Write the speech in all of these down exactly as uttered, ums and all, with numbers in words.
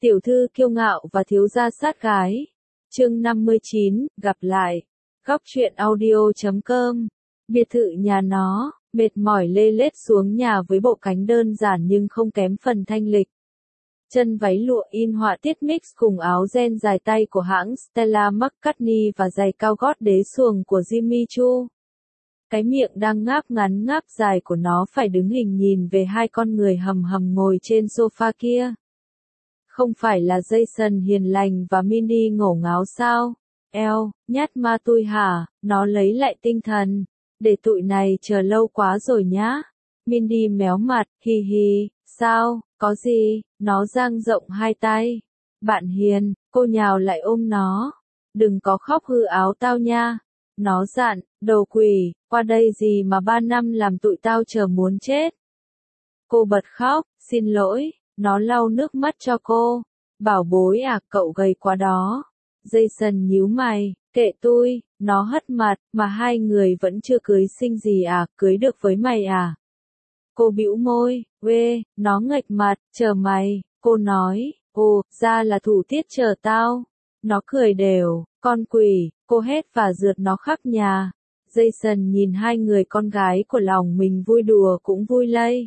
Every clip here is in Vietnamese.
Tiểu thư kiêu ngạo và thiếu gia sát gái. Chương năm mươi chín, gặp lại. Góc truyện audio chấm com. Biệt thự nhà nó, mệt mỏi lê lết xuống nhà với bộ cánh đơn giản nhưng không kém phần thanh lịch. Chân váy lụa in họa tiết mix cùng áo ren dài tay của hãng Stella McCartney và giày cao gót đế xuồng của Jimmy Choo. Cái miệng đang ngáp ngắn ngáp dài của nó phải đứng hình nhìn về hai con người hầm hầm ngồi trên sofa kia. Không phải là Jason hiền lành và Mindy ngổ ngáo sao? Eo, nhát ma tui hả? Nó lấy lại tinh thần. Để tụi này chờ lâu quá rồi nhá. Mindy méo mặt, hi hi, sao, có gì? Nó dang rộng hai tay. Bạn hiền, cô nhào lại ôm nó. Đừng có khóc hư áo tao nha. Nó dặn, đồ quỷ, qua đây gì mà ba năm làm tụi tao chờ muốn chết. Cô bật khóc, xin lỗi. Nó lau nước mắt cho cô. Bảo bối à, cậu gầy quá đó. Jason nhíu mày, kệ tui, nó hất mặt, mà hai người vẫn chưa cưới sinh gì à, cưới được với mày à. Cô bĩu môi, quê, nó nghệch mặt, chờ mày, cô nói, ồ, ra là thủ tiết chờ tao. Nó cười đều, con quỷ, cô hét và rượt nó khắp nhà. Jason nhìn hai người con gái của lòng mình vui đùa cũng vui lây.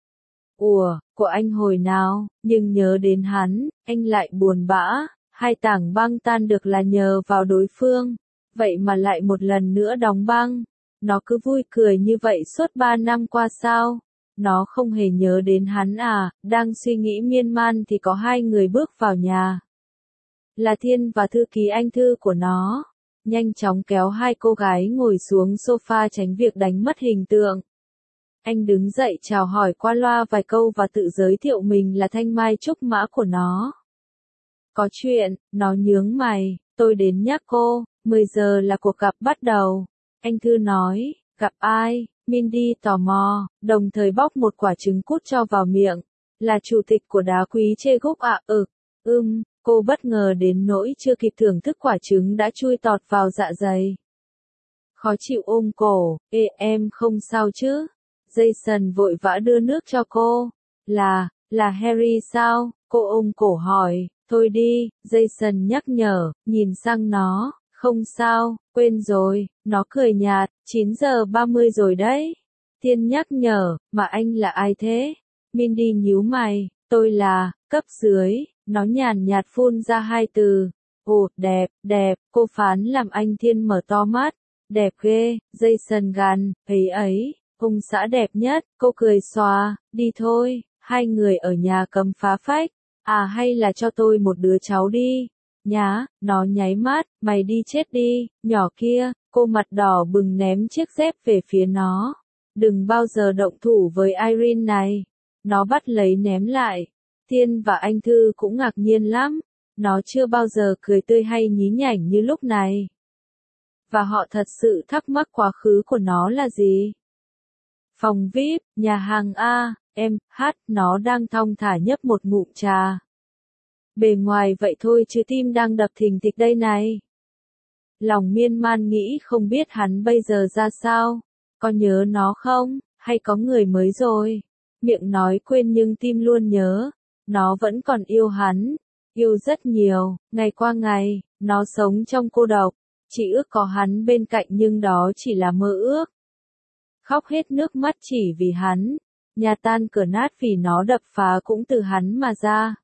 Ủa, của anh hồi nào, nhưng nhớ đến hắn, anh lại buồn bã, hai tảng băng tan được là nhờ vào đối phương, vậy mà lại một lần nữa đóng băng. Nó cứ vui cười như vậy suốt ba năm qua sao? Nó không hề nhớ đến hắn à, đang suy nghĩ miên man thì có hai người bước vào nhà. Là Thiên và thư ký anh thư của nó, nhanh chóng kéo hai cô gái ngồi xuống sofa tránh việc đánh mất hình tượng. Anh đứng dậy chào hỏi qua loa vài câu và tự giới thiệu mình là thanh mai trúc mã của nó. Có chuyện, nó nhướng mày, tôi đến nhắc cô, mười giờ là cuộc gặp bắt đầu. Anh thư nói, gặp ai? Mindy tò mò, đồng thời bóc một quả trứng cút cho vào miệng. Là chủ tịch của đá quý chê gúc ạ, à, ừ, ưm, cô bất ngờ đến nỗi chưa kịp thưởng thức quả trứng đã chui tọt vào dạ dày. Khó chịu ôm cổ, ê em không sao chứ? Jason vội vã đưa nước cho cô. Là, là Harry sao? Cô ôm cổ hỏi. Thôi đi, Jason nhắc nhở, nhìn sang nó. Không sao, quên rồi. Nó cười nhạt, chín giờ ba mươi rồi đấy. Thiên nhắc nhở, mà anh là ai thế? Mindy nhíu mày, tôi là, cấp dưới. Nó nhàn nhạt phun ra hai từ. Ồ, đẹp, đẹp, cô phán làm anh Thiên mở to mắt. Đẹp ghê, Jason gằn, ấy ấy. Ông xã đẹp nhất, cô cười xòa, đi thôi, hai người ở nhà cấm phá phách, à hay là cho tôi một đứa cháu đi, nhá, nó nháy mắt, mày đi chết đi, nhỏ kia, cô mặt đỏ bừng ném chiếc dép về phía nó, đừng bao giờ động thủ với Irene này, nó bắt lấy ném lại, Thiên và anh Thư cũng ngạc nhiên lắm, nó chưa bao giờ cười tươi hay nhí nhảnh như lúc này, và họ thật sự thắc mắc quá khứ của nó là gì. Phòng vi ai pi, nhà hàng A, em, hát, nó đang thong thả nhấp một ngụm trà. Bề ngoài vậy thôi chứ tim đang đập thình thịch đây này. Lòng miên man nghĩ không biết hắn bây giờ ra sao, có nhớ nó không, hay có người mới rồi. Miệng nói quên nhưng tim luôn nhớ, nó vẫn còn yêu hắn, yêu rất nhiều, ngày qua ngày, nó sống trong cô độc, chỉ ước có hắn bên cạnh nhưng đó chỉ là mơ ước. Khóc hết nước mắt chỉ vì hắn, nhà tan cửa nát vì nó đập phá cũng từ hắn mà ra.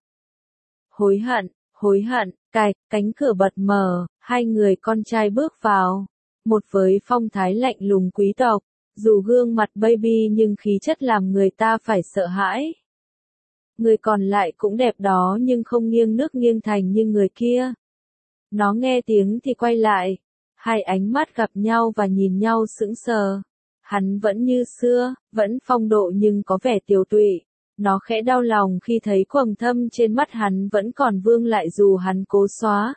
Hối hận, hối hận, cạch, cánh cửa bật mở, hai người con trai bước vào, một với phong thái lạnh lùng quý tộc, dù gương mặt baby nhưng khí chất làm người ta phải sợ hãi. Người còn lại cũng đẹp đó nhưng không nghiêng nước nghiêng thành như người kia. Nó nghe tiếng thì quay lại, hai ánh mắt gặp nhau và nhìn nhau sững sờ. Hắn vẫn như xưa, vẫn phong độ nhưng có vẻ tiều tụy. Nó khẽ đau lòng khi thấy quầng thâm trên mắt hắn vẫn còn vương lại dù hắn cố xóa.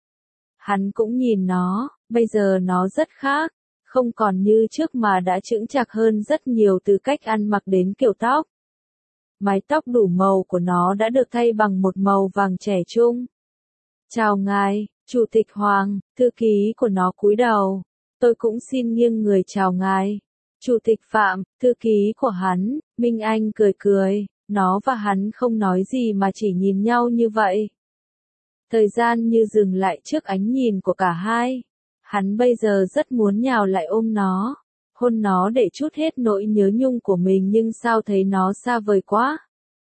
Hắn cũng nhìn nó, bây giờ nó rất khác, không còn như trước mà đã chững chạc hơn rất nhiều từ cách ăn mặc đến kiểu tóc. Mái tóc đủ màu của nó đã được thay bằng một màu vàng trẻ trung. Chào ngài, Chủ tịch Hoàng, thư ký của nó cúi đầu. Tôi cũng xin nghiêng người chào ngài. Chủ tịch Phạm, thư ký của hắn, Minh Anh cười cười, Nó và hắn không nói gì mà chỉ nhìn nhau như vậy. Thời gian như dừng lại trước ánh nhìn của cả hai. Hắn bây giờ rất muốn nhào lại ôm nó, hôn nó để trút hết nỗi nhớ nhung của mình, nhưng sao thấy nó xa vời quá.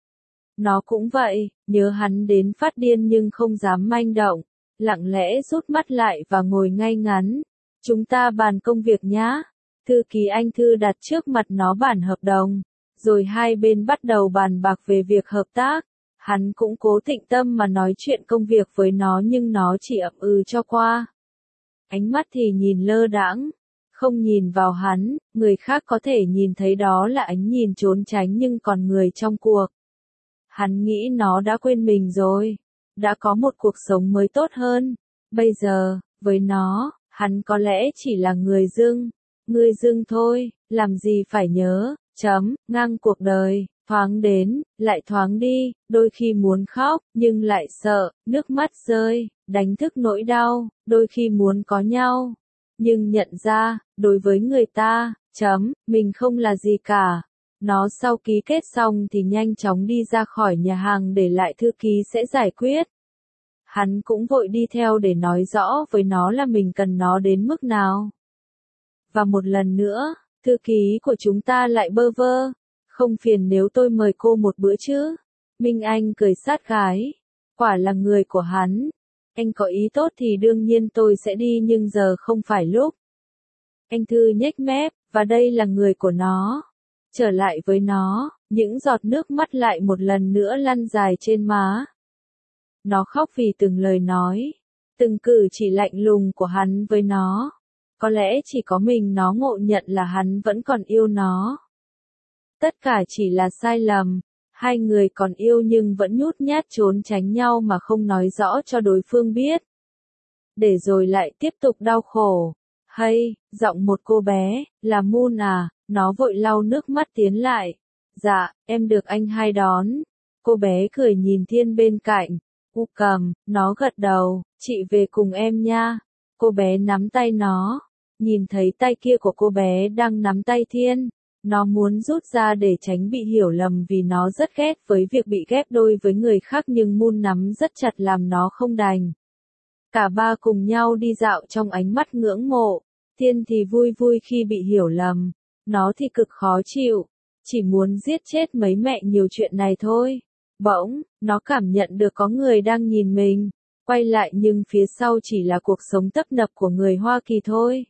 Nó cũng vậy, nhớ hắn đến phát điên nhưng không dám manh động, lặng lẽ rút mắt lại và ngồi ngay ngắn. Chúng ta bàn công việc nhá. Thư ký anh Thư đặt trước mặt nó bản hợp đồng, rồi hai bên bắt đầu bàn bạc về việc hợp tác. Hắn cũng cố tịnh tâm mà nói chuyện công việc với nó nhưng nó chỉ ậm ừ cho qua. Ánh mắt thì nhìn lơ đãng, không nhìn vào hắn, người khác có thể nhìn thấy đó là ánh nhìn trốn tránh nhưng còn người trong cuộc. Hắn nghĩ nó đã quên mình rồi, đã có một cuộc sống mới tốt hơn. Bây giờ, với nó, hắn có lẽ chỉ là người dưng, người dưng thôi, làm gì phải nhớ, chấm, ngang cuộc đời, thoáng đến, lại thoáng đi, đôi khi muốn khóc, nhưng lại sợ, nước mắt rơi, đánh thức nỗi đau, đôi khi muốn có nhau, nhưng nhận ra, đối với người ta, chấm, mình không là gì cả. Nó sau ký kết xong thì nhanh chóng đi ra khỏi nhà hàng để lại thư ký sẽ giải quyết. Hắn cũng vội đi theo để nói rõ với nó là mình cần nó đến mức nào. Và một lần nữa, thư ký của chúng ta lại bơ vơ. Không phiền nếu tôi mời cô một bữa chứ? Minh Anh cười sát gái. Quả là người của hắn. Anh có ý tốt thì đương nhiên tôi sẽ đi nhưng giờ không phải lúc. Anh Thư nhếch mép, và đây là người của nó. Trở lại với nó, những giọt nước mắt lại một lần nữa lăn dài trên má. Nó khóc vì từng lời nói, từng cử chỉ lạnh lùng của hắn với nó. Có lẽ chỉ có mình nó ngộ nhận là hắn vẫn còn yêu nó. Tất cả chỉ là sai lầm, hai người còn yêu nhưng vẫn nhút nhát trốn tránh nhau mà không nói rõ cho đối phương biết. Để rồi lại tiếp tục đau khổ. Hay, giọng một cô bé, là Moon à, nó vội lau nước mắt tiến lại. Dạ, em được anh hai đón. Cô bé cười nhìn Thiên bên cạnh. U cầm, nó gật đầu, chị về cùng em nha. Cô bé nắm tay nó, nhìn thấy tay kia của cô bé đang nắm tay Thiên. Nó muốn rút ra để tránh bị hiểu lầm vì nó rất ghét với việc bị ghép đôi với người khác nhưng Moon nắm rất chặt làm nó không đành. Cả ba cùng nhau đi dạo trong ánh mắt ngưỡng mộ. Thiên thì vui vui khi bị hiểu lầm, nó thì cực khó chịu, chỉ muốn giết chết mấy mẹ nhiều chuyện này thôi. Bỗng, nó cảm nhận được có người đang nhìn mình, quay lại nhưng phía sau chỉ là cuộc sống tấp nập của người Hoa Kỳ thôi.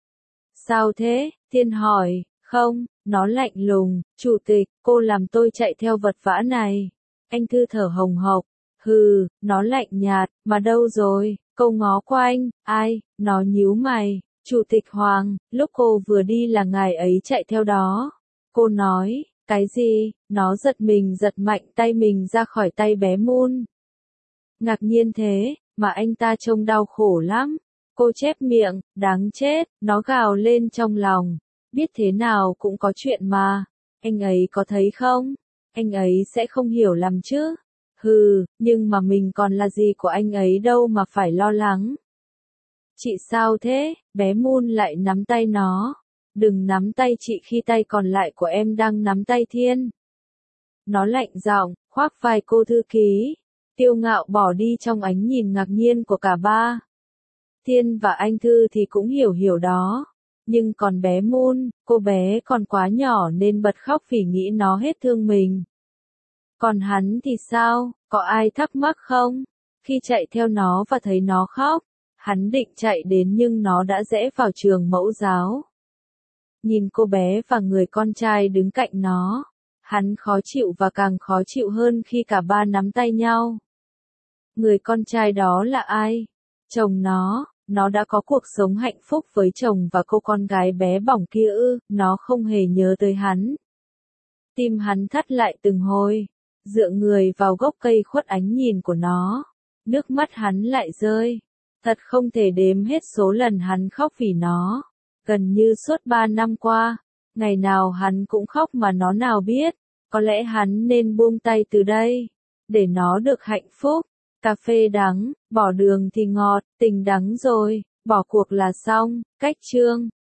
Sao thế? Thiên hỏi. Không, nó lạnh lùng, chủ tịch, cô làm tôi chạy theo vật vã này. Anh Thư thở hồng hộc. Hừ, nó lạnh nhạt, mà đâu rồi? Câu ngó qua anh, ai? Nó nhíu mày. Chủ tịch Hoàng, lúc cô vừa đi là ngài ấy chạy theo đó. Cô nói, cái gì? Nó giật mình giật mạnh tay mình ra khỏi tay bé Moon. Ngạc nhiên thế, mà anh ta trông đau khổ lắm. Cô chép miệng, đáng chết, nó gào lên trong lòng. Biết thế nào cũng có chuyện mà. Anh ấy có thấy không? Anh ấy sẽ không hiểu lầm chứ. Hừ, nhưng mà mình còn là gì của anh ấy đâu mà phải lo lắng. Chị sao thế? Bé Moon lại nắm tay nó. Đừng nắm tay chị khi tay còn lại của em đang nắm tay Thiên. Nó lạnh giọng, khoác vai cô thư ký. Tiêu ngạo bỏ đi trong ánh nhìn ngạc nhiên của cả ba. Thiên và anh Thư thì cũng hiểu hiểu đó. Nhưng còn bé Moon, cô bé còn quá nhỏ nên bật khóc vì nghĩ nó hết thương mình. Còn hắn thì sao, có ai thắc mắc không? Khi chạy theo nó và thấy nó khóc, hắn định chạy đến nhưng nó đã rẽ vào trường mẫu giáo. Nhìn cô bé và người con trai đứng cạnh nó, hắn khó chịu và càng khó chịu hơn khi cả ba nắm tay nhau. Người con trai đó là ai? Chồng nó. Nó đã có cuộc sống hạnh phúc với chồng và cô con gái bé bỏng kia ư, nó không hề nhớ tới hắn. Tim hắn thắt lại từng hồi, dựa người vào gốc cây khuất ánh nhìn của nó. Nước mắt hắn lại rơi. Thật không thể đếm hết số lần hắn khóc vì nó. Gần như suốt ba năm qua, ngày nào hắn cũng khóc mà nó nào biết. Có lẽ hắn nên buông tay từ đây, để nó được hạnh phúc. Cà phê đắng, bỏ đường thì ngọt, tình đắng rồi, bỏ cuộc là xong, cách chương.